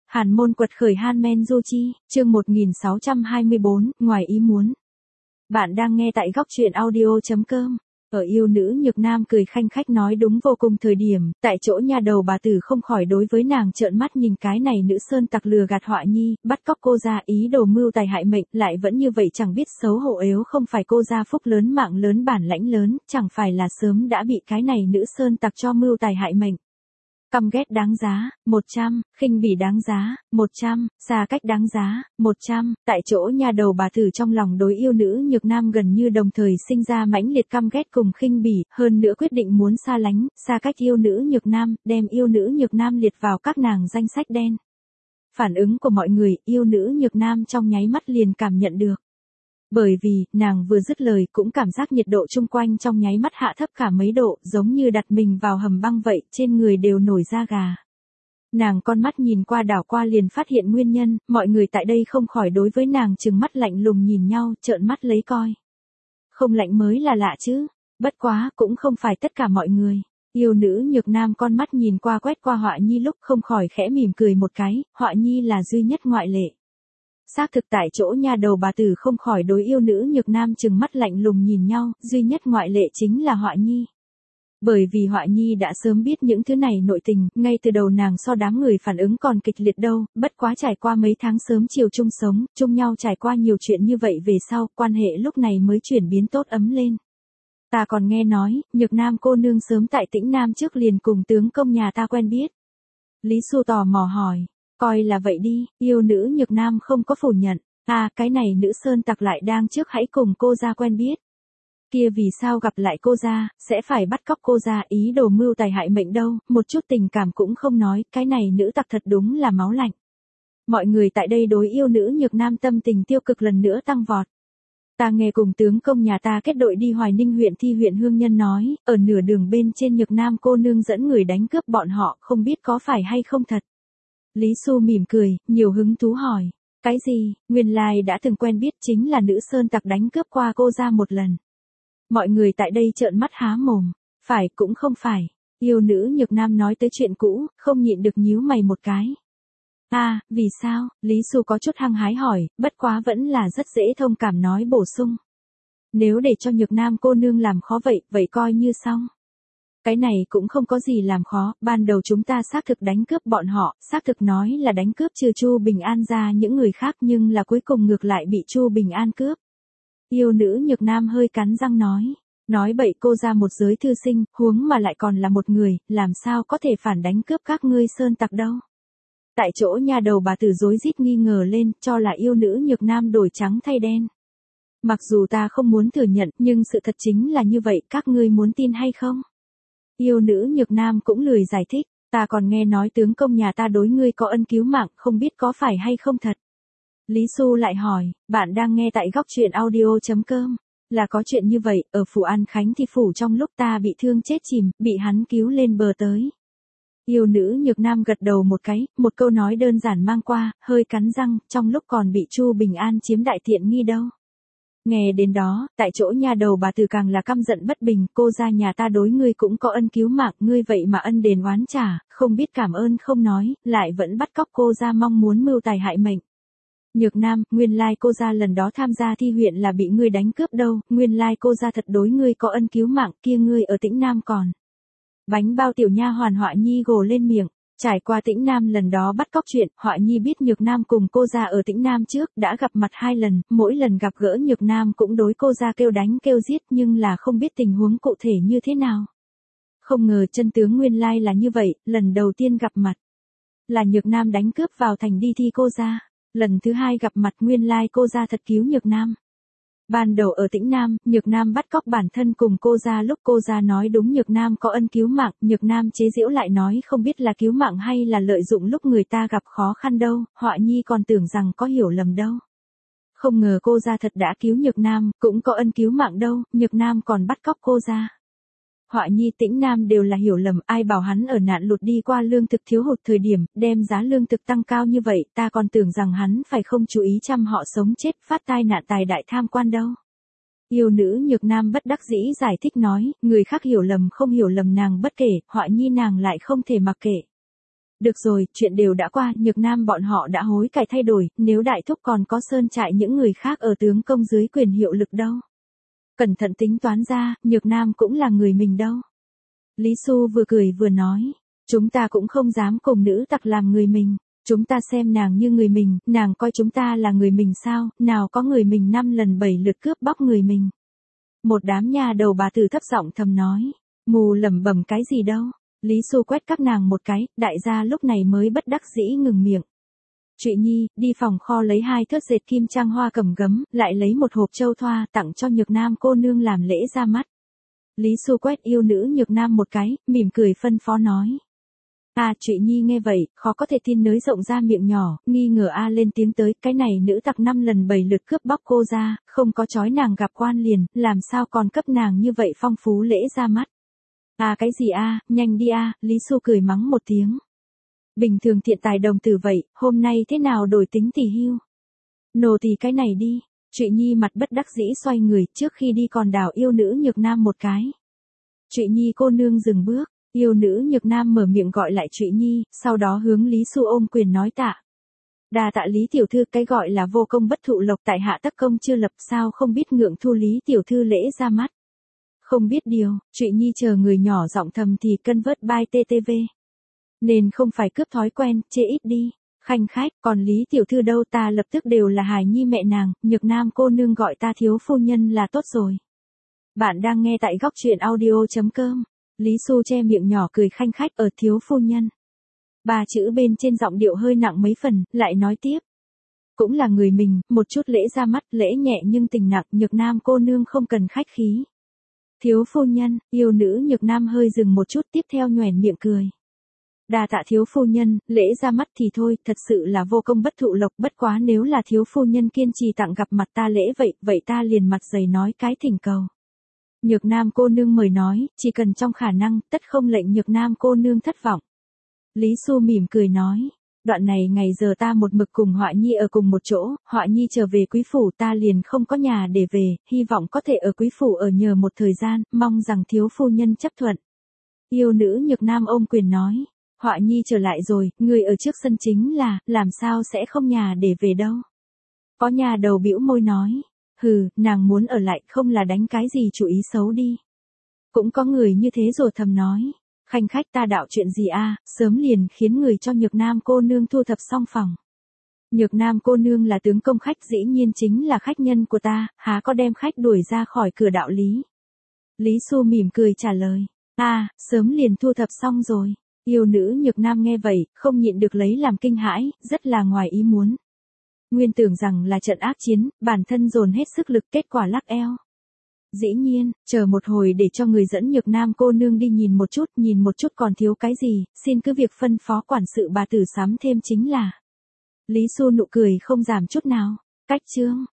Hàn môn quật khởi Hanmen Jochi, chương 1624, ngoài ý muốn. Bạn đang nghe tại góc truyện audio.com. Ở yêu nữ nhược nam cười khanh khách nói đúng vô cùng thời điểm, tại chỗ nhà đầu bà tử không khỏi đối với nàng trợn mắt nhìn cái này nữ sơn tặc lừa gạt họa nhi, bắt cóc cô ra ý đồ mưu tài hại mệnh, lại vẫn như vậy chẳng biết xấu hổ yếu không phải cô ra phúc lớn mạng lớn bản lãnh lớn, chẳng phải là sớm đã bị cái này nữ sơn tặc cho mưu tài hại mệnh. Căm ghét đáng giá, 100, khinh bỉ đáng giá, 100, xa cách đáng giá, 100, tại chỗ nhà đầu bà tử trong lòng đối yêu nữ nhược nam gần như đồng thời sinh ra mãnh liệt căm ghét cùng khinh bỉ, hơn nữa quyết định muốn xa lánh, xa cách yêu nữ nhược nam, đem yêu nữ nhược nam liệt vào các nàng danh sách đen. Phản ứng của mọi người, yêu nữ nhược nam trong nháy mắt liền cảm nhận được. Bởi vì, nàng vừa dứt lời cũng cảm giác nhiệt độ chung quanh trong nháy mắt hạ thấp cả mấy độ, giống như đặt mình vào hầm băng vậy, trên người đều nổi da gà. Nàng con mắt nhìn qua đảo qua liền phát hiện nguyên nhân, mọi người tại đây không khỏi đối với nàng trừng mắt lạnh lùng nhìn nhau, trợn mắt lấy coi. Không lạnh mới là lạ chứ, bất quá cũng không phải tất cả mọi người. Yêu nữ nhược nam con mắt nhìn qua quét qua họa nhi lúc không khỏi khẽ mỉm cười một cái, họa nhi là duy nhất ngoại lệ. Xác thực tại chỗ nhà đầu bà tử không khỏi đối yêu nữ nhược nam trừng mắt lạnh lùng nhìn nhau, duy nhất ngoại lệ chính là họa nhi. Bởi vì họa nhi đã sớm biết những thứ này nội tình, ngay từ đầu nàng so đám người phản ứng còn kịch liệt đâu, bất quá trải qua mấy tháng sớm chiều chung sống, chung nhau trải qua nhiều chuyện như vậy về sau, quan hệ lúc này mới chuyển biến tốt ấm lên. Ta còn nghe nói, nhược nam cô nương sớm tại Tĩnh Nam trước liền cùng tướng công nhà ta quen biết. Lý Xu tò mò hỏi. Coi là vậy đi, yêu nữ nhược nam không có phủ nhận. Cái này nữ sơn tặc lại đang trước hãy cùng cô ra quen biết. Kia vì sao gặp lại cô ra, sẽ phải bắt cóc cô ra ý đồ mưu tài hại mệnh đâu, một chút tình cảm cũng không nói, cái này nữ tặc thật đúng là máu lạnh. Mọi người tại đây đối yêu nữ nhược nam tâm tình tiêu cực lần nữa tăng vọt. Ta nghe cùng tướng công nhà ta kết đội đi Hoài Ninh huyện Thi huyện Hương Nhân nói, ở nửa đường bên trên nhược nam cô nương dẫn người đánh cướp bọn họ, không biết có phải hay không thật. Lý Xu mỉm cười, nhiều hứng thú hỏi. Cái gì, nguyên lai đã từng quen biết chính là nữ sơn tặc đánh cướp qua cô ra một lần. Mọi người tại đây trợn mắt há mồm. Phải cũng không phải. Yêu nữ nhược nam nói tới chuyện cũ, không nhịn được nhíu mày một cái. Vì sao? Lý Xu có chút hăng hái hỏi, bất quá vẫn là rất dễ thông cảm nói bổ sung. Nếu để cho nhược nam cô nương làm khó vậy coi như xong. Cái này cũng không có gì làm khó, ban đầu chúng ta xác thực đánh cướp bọn họ, xác thực nói là đánh cướp trừ Chu Bình An ra những người khác nhưng là cuối cùng ngược lại bị Chu Bình An cướp. Yêu nữ nhược nam hơi cắn răng nói bậy cô ra một giới thư sinh, huống mà lại còn là một người, làm sao có thể phản đánh cướp các ngươi sơn tặc đâu. Tại chỗ nhà đầu bà tử rối rít nghi ngờ lên, cho là yêu nữ nhược nam đổi trắng thay đen. Mặc dù ta không muốn thừa nhận, nhưng sự thật chính là như vậy, các ngươi muốn tin hay không? Yêu nữ nhược nam cũng lười giải thích, ta còn nghe nói tướng công nhà ta đối ngươi có ân cứu mạng, không biết có phải hay không thật. Lý Xu lại hỏi, bạn đang nghe tại góc truyện audio.com, là có chuyện như vậy, ở phủ An Khánh Thi phủ trong lúc ta bị thương chết chìm, bị hắn cứu lên bờ tới. Yêu nữ nhược nam gật đầu một cái, một câu nói đơn giản mang qua, hơi cắn răng, trong lúc còn bị Chu Bình An chiếm đại tiện nghi đâu. Nghe đến đó, tại chỗ nhà đầu bà tử càng là căm giận bất bình, cô ra nhà ta đối ngươi cũng có ân cứu mạng, ngươi vậy mà ân đền oán trả, không biết cảm ơn không nói, lại vẫn bắt cóc cô ra mong muốn mưu tài hại mệnh. Nhược nam, nguyên lai cô ra lần đó tham gia thi huyện là bị ngươi đánh cướp đâu, nguyên lai cô ra thật đối ngươi có ân cứu mạng, kia ngươi ở Tĩnh Nam còn. Bánh bao tiểu nha hoàn họa nhi gồ lên miệng. Trải qua Tĩnh Nam lần đó bắt cóc chuyện, họa nhi biết nhược nam cùng cô ra ở Tĩnh Nam trước, đã gặp mặt 2 lần, mỗi lần gặp gỡ nhược nam cũng đối cô ra kêu đánh kêu giết nhưng là không biết tình huống cụ thể như thế nào. Không ngờ chân tướng nguyên lai là như vậy, lần đầu tiên gặp mặt là nhược nam đánh cướp vào thành đi thi cô ra, lần thứ 2 gặp mặt nguyên lai cô ra thật cứu nhược nam. Ban đầu ở Tĩnh Nam, nhược nam bắt cóc bản thân cùng cô ra lúc cô ra nói đúng nhược nam có ân cứu mạng, nhược nam chế giễu lại nói không biết là cứu mạng hay là lợi dụng lúc người ta gặp khó khăn đâu, họa nhi còn tưởng rằng có hiểu lầm đâu. Không ngờ cô ra thật đã cứu nhược nam, cũng có ân cứu mạng đâu, nhược nam còn bắt cóc cô ra. Họa nhi Tĩnh Nam đều là hiểu lầm, ai bảo hắn ở nạn lụt đi qua lương thực thiếu hụt thời điểm, đem giá lương thực tăng cao như vậy, ta còn tưởng rằng hắn phải không chú ý chăm họ sống chết, phát tai nạn tài đại tham quan đâu. Yêu nữ nhược nam bất đắc dĩ giải thích nói, người khác hiểu lầm không hiểu lầm nàng bất kể, họa nhi nàng lại không thể mặc kệ. Được rồi, chuyện đều đã qua, Nhược Nam bọn họ đã hối cải thay đổi, nếu đại thúc còn có sơn trại những người khác ở tướng công dưới quyền hiệu lực đâu. Cẩn thận tính toán ra, Nhược Nam cũng là người mình đâu. Lý Xu vừa cười vừa nói, chúng ta cũng không dám cùng nữ tặc làm người mình, chúng ta xem nàng như người mình, nàng coi chúng ta là người mình sao, nào có người mình 5 lần 7 lượt cướp bóc người mình. Một đám nha đầu bà tử thấp giọng thầm nói, mù lẩm bẩm cái gì đâu. Lý Xu quét các nàng một cái, đại gia lúc này mới bất đắc dĩ ngừng miệng. Trụy Nhi, đi phòng kho lấy 2 thớt dệt kim trang hoa cầm gấm, lại lấy một hộp châu thoa tặng cho Nhược Nam cô nương làm lễ ra mắt. Lý Xu quét yêu nữ Nhược Nam một cái, mỉm cười phân phó nói. Trụy Nhi nghe vậy, khó có thể tin nới rộng ra miệng nhỏ, nghi ngờ lên tiếng tới, cái này nữ tặc 5 lần 7 lượt cướp bóc cô ra, không có chói nàng gặp quan liền, làm sao còn cấp nàng như vậy phong phú lễ ra mắt. Cái gì nhanh đi Lý Xu cười mắng một tiếng. Bình thường thiện tài đồng tử vậy, hôm nay thế nào đổi tính tỷ hưu. Nổ tỳ cái này đi, Trụy Nhi mặt bất đắc dĩ xoay người, trước khi đi còn đảo yêu nữ Nhược Nam một cái. Trụy Nhi cô nương dừng bước, yêu nữ Nhược Nam mở miệng gọi lại Trụy Nhi, sau đó hướng Lý Xu ôm quyền nói tạ. Đa tạ Lý tiểu thư, cái gọi là vô công bất thụ lộc, tại hạ tất công chưa lập, sao không biết ngượng thu Lý tiểu thư lễ ra mắt. Không biết điều, Trụy Nhi chờ người nhỏ giọng thầm thì cân vớt bai TTV. Nên không phải cướp thói quen, chê ít đi. Khanh khách, còn Lý tiểu thư đâu, ta lập tức đều là hài nhi mẹ nàng, Nhược Nam cô nương gọi ta thiếu phu nhân là tốt rồi. Bạn đang nghe tại góc truyện audio.com. Lý Xu che miệng nhỏ cười khanh khách, ở thiếu phu nhân. 3 chữ bên trên giọng điệu hơi nặng mấy phần, lại nói tiếp. Cũng là người mình, một chút lễ ra mắt, lễ nhẹ nhưng tình nặng, Nhược Nam cô nương không cần khách khí. Thiếu phu nhân, yêu nữ Nhược Nam hơi dừng một chút, tiếp theo nhoẻn miệng cười. Đa tạ thiếu phu nhân, lễ ra mắt thì thôi, thật sự là vô công bất thụ lộc, bất quá nếu là thiếu phu nhân kiên trì tặng gặp mặt ta lễ vậy ta liền mặt dày nói cái thỉnh cầu. Nhược Nam cô nương mời nói, chỉ cần trong khả năng, tất không lệnh Nhược Nam cô nương thất vọng. Lý Xu mỉm cười nói, đoạn này ngày giờ ta một mực cùng Họa Nhi ở cùng một chỗ, Họa Nhi trở về quý phủ ta liền không có nhà để về, hy vọng có thể ở quý phủ ở nhờ một thời gian, mong rằng thiếu phu nhân chấp thuận. Yêu nữ Nhược Nam ôm quyền nói, Họa Nhi trở lại rồi, người ở trước sân chính là, làm sao sẽ không nhà để về đâu. Có nhà đầu bĩu môi nói, hừ, nàng muốn ở lại không là đánh cái gì chủ ý xấu đi. Cũng có người như thế rồi thầm nói, khanh khách ta đạo chuyện gì sớm liền khiến người cho Nhược Nam cô nương thu thập xong phòng. Nhược Nam cô nương là tướng công khách, dĩ nhiên chính là khách nhân của ta, há có đem khách đuổi ra khỏi cửa đạo lý. Lý Xu mỉm cười trả lời, sớm liền thu thập xong rồi. Yêu nữ Nhược Nam nghe vậy, không nhịn được lấy làm kinh hãi, rất là ngoài ý muốn. Nguyên tưởng rằng là trận ác chiến, bản thân dồn hết sức lực, kết quả lắc eo. Dĩ nhiên, chờ một hồi để cho người dẫn Nhược Nam cô nương đi nhìn một chút còn thiếu cái gì, xin cứ việc phân phó quản sự bà tử sắm thêm chính là. Lý Xu nụ cười không giảm chút nào. Cách chương.